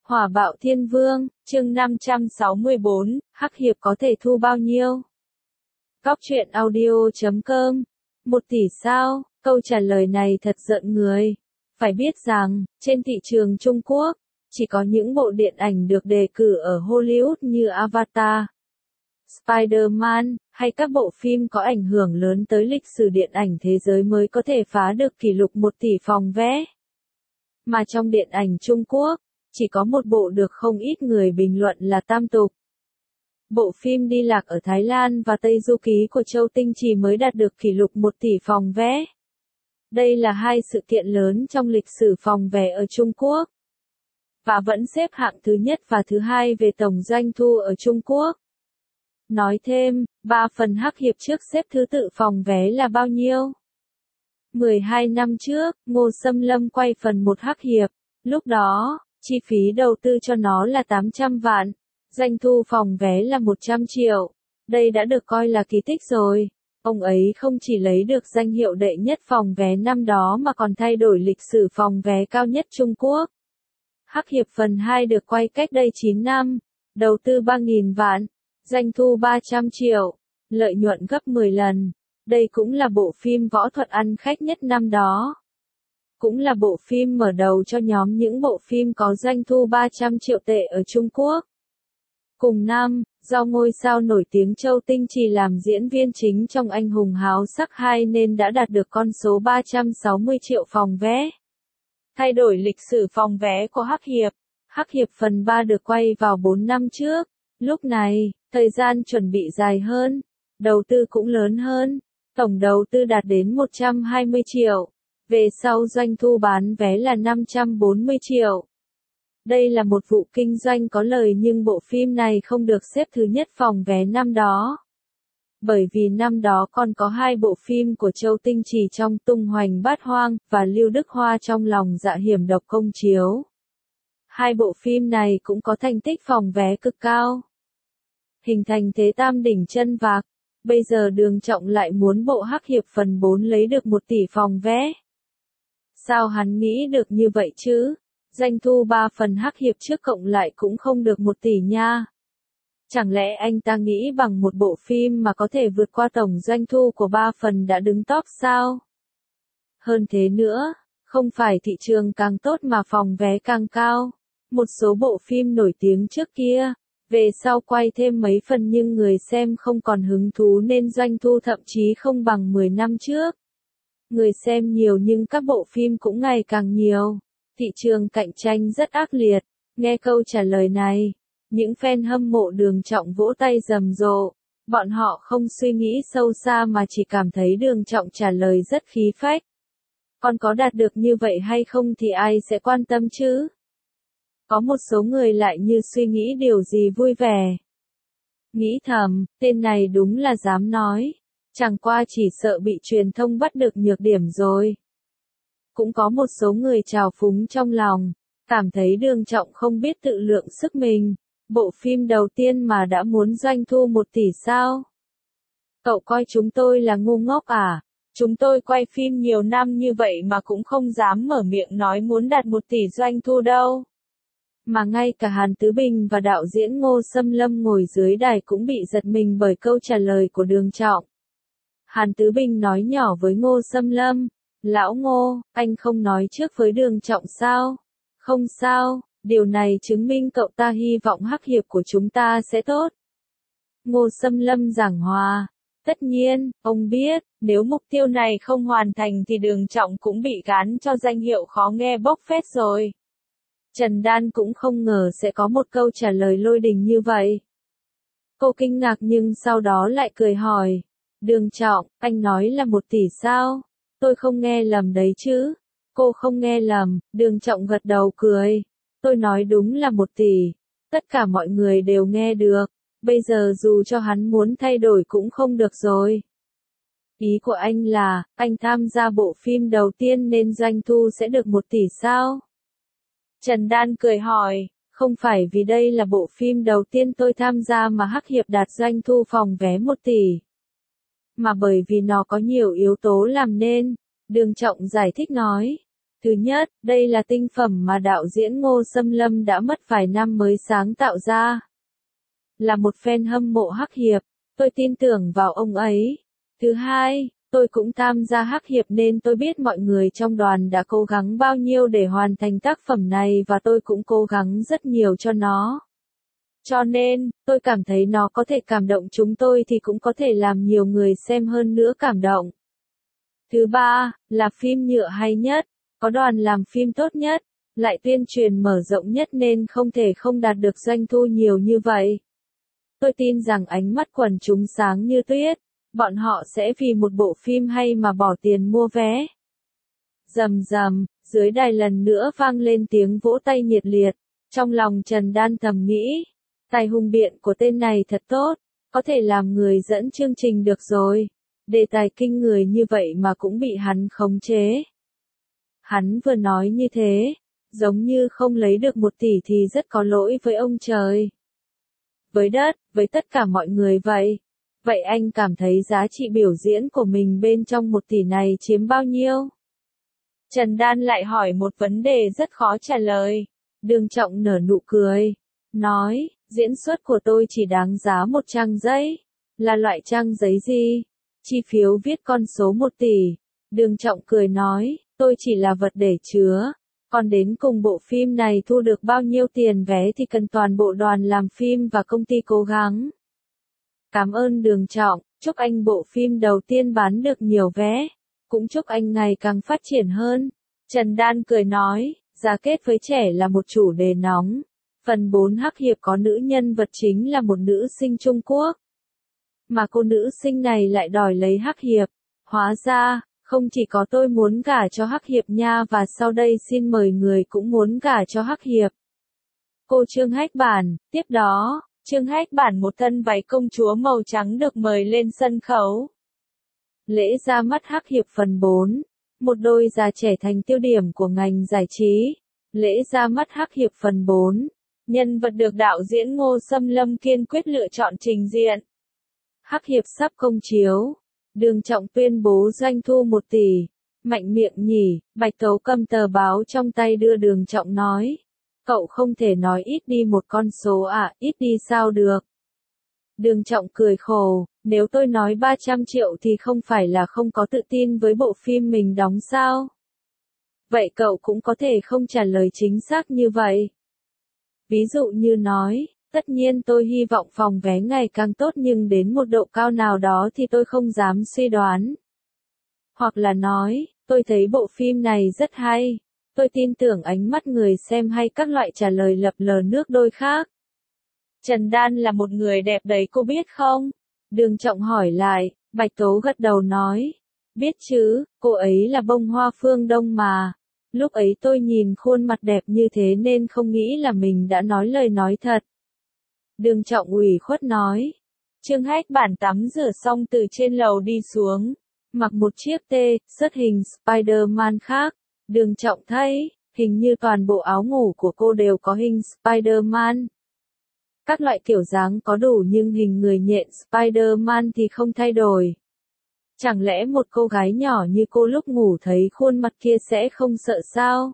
Hỏa bạo thiên vương, chương 564, Hắc hiệp có thể thu bao nhiêu? Góc truyện audio.com 1 tỷ sao? Câu trả lời này thật giận người. Phải biết rằng, trên thị trường Trung Quốc, chỉ có những bộ điện ảnh được đề cử ở Hollywood như Avatar, Spider-Man, hay các bộ phim có ảnh hưởng lớn tới lịch sử điện ảnh thế giới mới có thể phá được kỷ lục 1 tỷ phòng vé. Mà trong điện ảnh Trung Quốc, chỉ có một bộ được không ít người bình luận là tam tục. Bộ phim Đi lạc ở Thái Lan và Tây Du ký của Châu Tinh Trì mới đạt được kỷ lục 1 tỷ phòng vé. Đây là hai sự kiện lớn trong lịch sử phòng vé ở Trung Quốc. Và vẫn xếp hạng thứ nhất và thứ hai về tổng doanh thu ở Trung Quốc. Nói thêm, 3 phần Hắc hiệp trước xếp thứ tự phòng vé là bao nhiêu? 12 năm trước, Ngô Xâm Lâm quay phần 1 Hắc hiệp. Lúc đó, chi phí đầu tư cho nó là 800 vạn. Doanh thu phòng vé là 100 triệu. Đây đã được coi là kỳ tích rồi. Ông ấy không chỉ lấy được danh hiệu đệ nhất phòng vé năm đó mà còn thay đổi lịch sử phòng vé cao nhất Trung Quốc. Hắc hiệp phần 2 được quay cách đây 9 năm. Đầu tư 3.000 vạn. Doanh thu 300 triệu. Lợi nhuận gấp 10 lần. Đây cũng là bộ phim võ thuật ăn khách nhất năm đó. Cũng là bộ phim mở đầu cho nhóm những bộ phim có doanh thu 300 triệu tệ ở Trung Quốc. Cùng năm, do ngôi sao nổi tiếng Châu Tinh Trì làm diễn viên chính trong Anh hùng háo sắc 2 nên đã đạt được con số 360 triệu phòng vé. Thay đổi lịch sử phòng vé của Hắc hiệp. Hắc hiệp phần 3 được quay vào 4 năm trước. Lúc này, thời gian chuẩn bị dài hơn, đầu tư cũng lớn hơn. Tổng đầu tư đạt đến 120 triệu. Về sau doanh thu bán vé là 540 triệu. Đây là một vụ kinh doanh có lời nhưng bộ phim này không được xếp thứ nhất phòng vé năm đó. Bởi vì năm đó còn có 2 bộ phim của Châu Tinh Trì trong Tung Hoành Bát Hoang và Lưu Đức Hoa trong Lòng Dạ Hiểm Độc công chiếu. 2 bộ phim này cũng có thành tích phòng vé cực cao. Hình thành thế tam đỉnh chân vạc. Bây giờ Đường Trọng lại muốn bộ Hắc hiệp phần 4 lấy được 1 tỷ phòng vé. Sao hắn nghĩ được như vậy chứ? Doanh thu 3 phần Hắc hiệp trước cộng lại cũng không được 1 tỷ nha. Chẳng lẽ anh ta nghĩ bằng một bộ phim mà có thể vượt qua tổng doanh thu của 3 phần đã đứng top sao? Hơn thế nữa, không phải thị trường càng tốt mà phòng vé càng cao. Một số bộ phim nổi tiếng trước kia, về sau quay thêm mấy phần nhưng người xem không còn hứng thú nên doanh thu thậm chí không bằng 10 năm trước. Người xem nhiều nhưng các bộ phim cũng ngày càng nhiều. Thị trường cạnh tranh rất ác liệt. Nghe câu trả lời này, những fan hâm mộ Đường Trọng vỗ tay rầm rộ. Bọn họ không suy nghĩ sâu xa mà chỉ cảm thấy Đường Trọng trả lời rất khí phách. Còn có đạt được như vậy hay không thì ai sẽ quan tâm chứ? Có một số người lại như suy nghĩ điều gì vui vẻ. Nghĩ thầm, tên này đúng là dám nói. Chẳng qua chỉ sợ bị truyền thông bắt được nhược điểm rồi. Cũng có một số người trào phúng trong lòng, cảm thấy Đường Trọng không biết tự lượng sức mình. Bộ phim đầu tiên mà đã muốn doanh thu 1 tỷ sao? Cậu coi chúng tôi là ngu ngốc à? Chúng tôi quay phim nhiều năm như vậy mà cũng không dám mở miệng nói muốn đạt 1 tỷ doanh thu đâu. Mà ngay cả Hàn Tứ Bình và đạo diễn Ngô Xâm Lâm ngồi dưới đài cũng bị giật mình bởi câu trả lời của Đường Trọng. Hàn Tứ Bình nói nhỏ với Ngô Xâm Lâm, Lão Ngô, anh không nói trước với Đường Trọng sao? Không sao, điều này chứng minh cậu ta hy vọng Hắc hiệp của chúng ta sẽ tốt. Ngô Xâm Lâm giảng hòa, tất nhiên, ông biết, nếu mục tiêu này không hoàn thành thì Đường Trọng cũng bị gán cho danh hiệu khó nghe bốc phét rồi. Trần Đan cũng không ngờ sẽ có một câu trả lời lôi đình như vậy. Cô kinh ngạc nhưng sau đó lại cười hỏi, Đường Trọng, anh nói là 1 tỷ sao? Tôi không nghe lầm đấy chứ? Cô không nghe lầm, Đường Trọng gật đầu cười. Tôi nói đúng là 1 tỷ. Tất cả mọi người đều nghe được. Bây giờ dù cho hắn muốn thay đổi cũng không được rồi. Ý của anh là, anh tham gia bộ phim đầu tiên nên doanh thu sẽ được 1 tỷ sao? Trần Đan cười hỏi, không phải vì đây là bộ phim đầu tiên tôi tham gia mà Hắc hiệp đạt doanh thu phòng vé 1 tỷ. Mà bởi vì nó có nhiều yếu tố làm nên, Đường Trọng giải thích nói. Thứ nhất, đây là tinh phẩm mà đạo diễn Ngô Xâm Lâm đã mất vài năm mới sáng tạo ra. Là một fan hâm mộ hắc hiệp, tôi tin tưởng vào ông ấy. Thứ hai, tôi cũng tham gia hắc hiệp nên tôi biết mọi người trong đoàn đã cố gắng bao nhiêu để hoàn thành tác phẩm này và tôi cũng cố gắng rất nhiều cho nó. Cho nên, tôi cảm thấy nó có thể cảm động chúng tôi thì cũng có thể làm nhiều người xem hơn nữa cảm động. Thứ ba, là phim nhựa hay nhất, có đoàn làm phim tốt nhất, lại tuyên truyền mở rộng nhất nên không thể không đạt được doanh thu nhiều như vậy. Tôi tin rằng ánh mắt quần chúng sáng như tuyết, bọn họ sẽ vì một bộ phim hay mà bỏ tiền mua vé. Rầm rầm, dưới đài lần nữa vang lên tiếng vỗ tay nhiệt liệt, trong lòng Trần Đan thầm nghĩ, tài hùng biện của tên này thật tốt, có thể làm người dẫn chương trình được rồi. Đề tài kinh người như vậy mà cũng bị hắn khống chế. Hắn vừa nói như thế, giống như không lấy được 1 tỷ thì rất có lỗi với ông trời. Với đất, với tất cả mọi người vậy. Vậy anh cảm thấy giá trị biểu diễn của mình bên trong 1 tỷ này chiếm bao nhiêu? Trần Đan lại hỏi một vấn đề rất khó trả lời. Đường Trọng nở nụ cười, nói, diễn xuất của tôi chỉ đáng giá 1 trang giấy. Là loại trang giấy gì? Chi phiếu viết con số 1 tỷ. Đường Trọng cười nói, tôi chỉ là vật để chứa. Còn đến cùng bộ phim này thu được bao nhiêu tiền vé thì cần toàn bộ đoàn làm phim và công ty cố gắng. Cảm ơn Đường Trọng, chúc anh bộ phim đầu tiên bán được nhiều vé. Cũng chúc anh ngày càng phát triển hơn. Trần Đan cười nói, giá kết với trẻ là một chủ đề nóng. Phần 4 hắc hiệp có nữ nhân vật chính là một nữ sinh Trung Quốc. Mà cô nữ sinh này lại đòi lấy hắc hiệp. Hóa ra, không chỉ có tôi muốn gả cho hắc hiệp nha và sau đây xin mời người cũng muốn gả cho hắc hiệp. Cô Trương Hách Bản, tiếp đó, Trương Hách Bản một thân váy công chúa màu trắng được mời lên sân khấu. Lễ ra mắt hắc hiệp phần 4, một đôi già trẻ thành tiêu điểm của ngành giải trí. Lễ ra mắt hắc hiệp phần 4, nhân vật được đạo diễn Ngô Xâm Lâm kiên quyết lựa chọn trình diện. Hắc hiệp sắp công chiếu. Đường Trọng tuyên bố doanh thu 1 tỷ. Mạnh miệng nhỉ, Bạch Tố cầm tờ báo trong tay đưa Đường Trọng nói. Cậu không thể nói ít đi một con số à, ít đi sao được. Đường Trọng cười khổ, nếu tôi nói 300 triệu thì không phải là không có tự tin với bộ phim mình đóng sao? Vậy cậu cũng có thể không trả lời chính xác như vậy. Ví dụ như nói, tất nhiên tôi hy vọng phòng vé ngày càng tốt nhưng đến một độ cao nào đó thì tôi không dám suy đoán. Hoặc là nói, tôi thấy bộ phim này rất hay. Tôi tin tưởng ánh mắt người xem hay các loại trả lời lập lờ nước đôi khác. Trần Đan là một người đẹp đấy cô biết không? Đường Trọng hỏi lại, Bạch Tố gật đầu nói. Biết chứ, cô ấy là bông hoa phương Đông mà. Lúc ấy tôi nhìn khuôn mặt đẹp như thế nên không nghĩ là mình đã nói lời nói thật. Đường Trọng ủy khuất nói. Trương Hách Bản tắm rửa xong từ trên lầu đi xuống. Mặc một chiếc shirt hình Spider-Man khác. Đường Trọng thấy, hình như toàn bộ áo ngủ của cô đều có hình Spider-Man. Các loại kiểu dáng có đủ nhưng hình người nhện Spider-Man thì không thay đổi. Chẳng lẽ một cô gái nhỏ như cô lúc ngủ thấy khuôn mặt kia sẽ không sợ sao?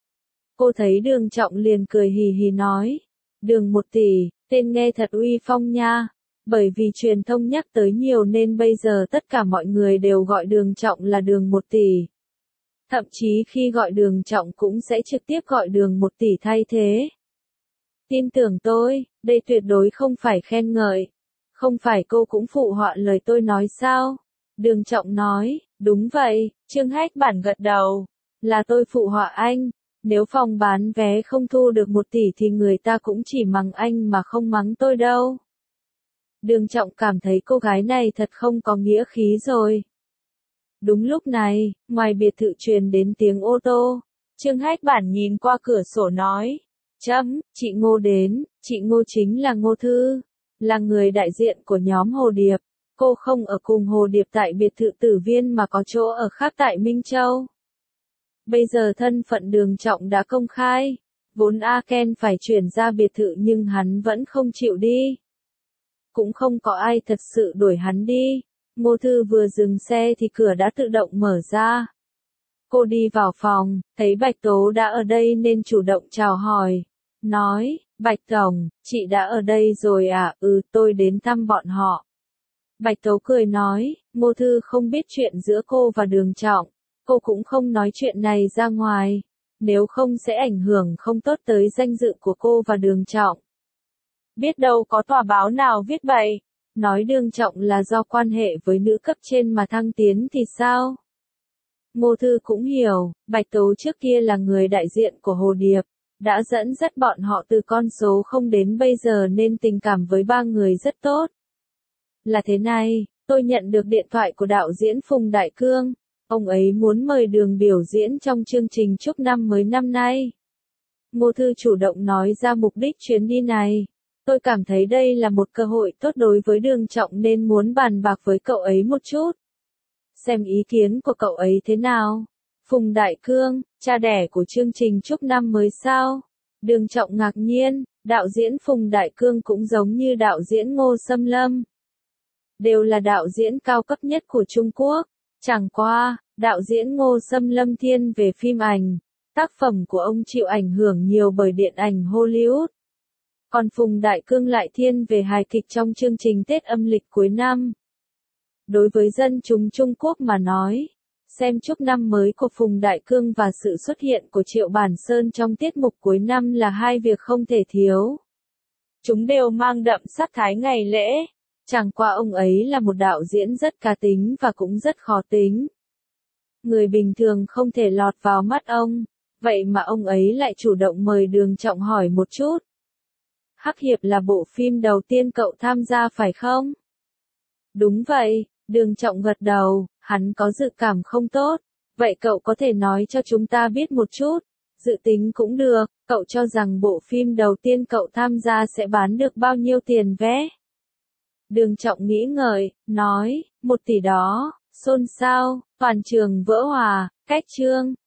Cô thấy Đường Trọng liền cười hì hì nói. Đường 1 tỷ, tên nghe thật uy phong nha. Bởi vì truyền thông nhắc tới nhiều nên bây giờ tất cả mọi người đều gọi Đường Trọng là Đường 1 tỷ. Thậm chí khi gọi Đường Trọng cũng sẽ trực tiếp gọi Đường 1 tỷ thay thế. Tin tưởng tôi, đây tuyệt đối không phải khen ngợi. Không phải cô cũng phụ họa lời tôi nói sao? Đường Trọng nói, đúng vậy, Trương Hách Bản gật đầu. Là tôi phụ họa anh. Nếu phòng bán vé không thu được 1 tỷ thì người ta cũng chỉ mắng anh mà không mắng tôi đâu. Đường Trọng cảm thấy cô gái này thật không có nghĩa khí rồi. Đúng lúc này, ngoài biệt thự truyền đến tiếng ô tô. Trương Hách Bản nhìn qua cửa sổ nói. Chị Ngô đến, chị Ngô chính là Ngô Thư. Là người đại diện của nhóm Hồ Điệp. Cô không ở cùng Hồ Điệp tại biệt thự Tử Viên mà có chỗ ở khác tại Minh Châu. Bây giờ thân phận Đường Trọng đã công khai. Vốn A Ken phải chuyển ra biệt thự nhưng hắn vẫn không chịu đi. Cũng không có ai thật sự đuổi hắn đi. Ngô Thư vừa dừng xe thì cửa đã tự động mở ra. Cô đi vào phòng, thấy Bạch Tố đã ở đây nên chủ động chào hỏi. Nói, Bạch Tổng, chị đã ở đây rồi à? Ừ, tôi đến thăm bọn họ. Bạch Tố cười nói, Ngô Thư không biết chuyện giữa cô và Đường Trọng. Cô cũng không nói chuyện này ra ngoài. Nếu không sẽ ảnh hưởng không tốt tới danh dự của cô và Đường Trọng. Biết đâu có tòa báo nào viết bậy. Nói Đường Trọng là do quan hệ với nữ cấp trên mà thăng tiến thì sao? Ngô Thư cũng hiểu, Bạch Tố trước kia là người đại diện của Hồ Điệp, đã dẫn dắt bọn họ từ con số không đến bây giờ nên tình cảm với ba người rất tốt. Là thế này, tôi nhận được điện thoại của đạo diễn Phùng Đại Cương, ông ấy muốn mời Đường biểu diễn trong chương trình chúc năm mới năm nay. Ngô Thư chủ động nói ra mục đích chuyến đi này. Tôi cảm thấy đây là một cơ hội tốt đối với Đường Trọng nên muốn bàn bạc với cậu ấy một chút. Xem ý kiến của cậu ấy thế nào. Phùng Đại Cương, cha đẻ của chương trình chúc năm mới sao? Đường Trọng ngạc nhiên, đạo diễn Phùng Đại Cương cũng giống như đạo diễn Ngô Xâm Lâm. Đều là đạo diễn cao cấp nhất của Trung Quốc. Chẳng qua, đạo diễn Ngô Xâm Lâm thiên về phim ảnh. Tác phẩm của ông chịu ảnh hưởng nhiều bởi điện ảnh Hollywood. Còn Phùng Đại Cương lại thiên về hài kịch trong chương trình Tết âm lịch cuối năm. Đối với dân chúng Trung Quốc mà nói, xem chúc năm mới của Phùng Đại Cương và sự xuất hiện của Triệu Bản Sơn trong tiết mục cuối năm là hai việc không thể thiếu. Chúng đều mang đậm sắc thái ngày lễ. Chẳng qua ông ấy là một đạo diễn rất cá tính và cũng rất khó tính. Người bình thường không thể lọt vào mắt ông, vậy mà ông ấy lại chủ động mời Đường Trọng hỏi một chút. Hắc Hiệp là bộ phim đầu tiên cậu tham gia phải không? Đúng vậy, Đường Trọng gật đầu, hắn có dự cảm không tốt. Vậy cậu có thể nói cho chúng ta biết một chút. Dự tính cũng được, cậu cho rằng bộ phim đầu tiên cậu tham gia sẽ bán được bao nhiêu tiền vé? Đường Trọng nghĩ ngợi, nói, 1 tỷ đó, xôn xao, toàn trường vỡ hòa, cách chương.